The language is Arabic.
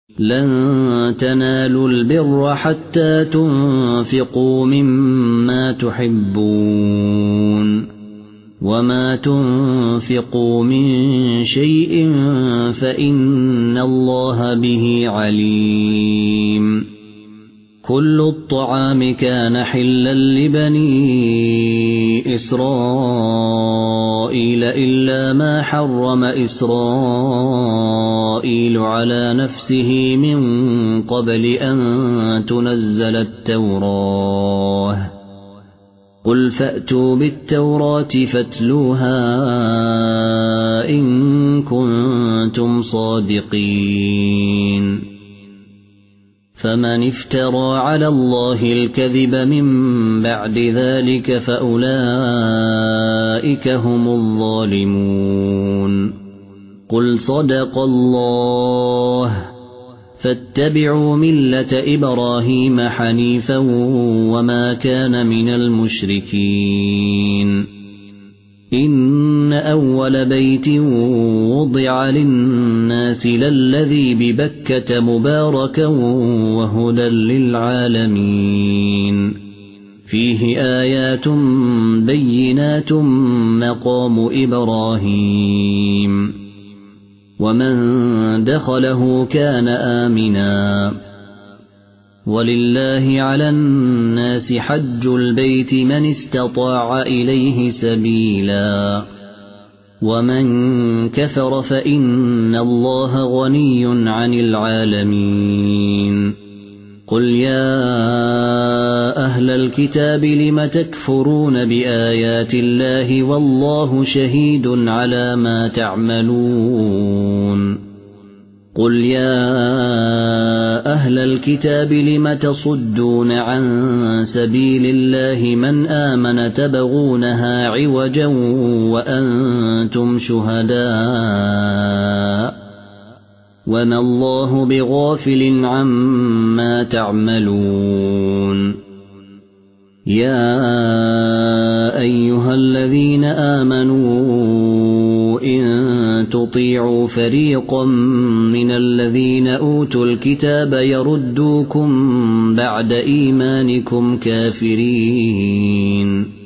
لن تنالوا البر حتى تنفقوا مما تحبون وما تنفقوا من شيء فإن الله به عليم كل الطعام كان حلا لبني إسرائيل إلا ما حرم إسرائيل على نفسه من قبل أن تنزل التوراة قل فأتوا بالتوراة فاتلوها إن كنتم صادقين فمن افترى على الله الكذب من بعد ذلك فأولئك هم الظالمون قل صدق الله فاتبعوا ملة إبراهيم حنيفا وما كان من المشركين إن أول بيت وضع للناس للذي ببكة مباركا وهدى للعالمين فيه آيات بينات مقام إبراهيم ومن دخله كان آمنا ولله على الناس حج البيت من استطاع إليه سبيلا ومن كفر فإن الله غني عن العالمين قل يا أهل الكتاب لم تكفرون بآيات الله والله شهيد على ما تعملون قل يا أهل الكتاب لم تصدون عن سبيل الله من آمن تبغونها عوجا وأنتم شهداء وما الله بغافل عما تعملون يا أيها الذين آمنوا إن تطيعوا فريقا من الذين أوتوا الكتاب يردوكم بعد إيمانكم كافرين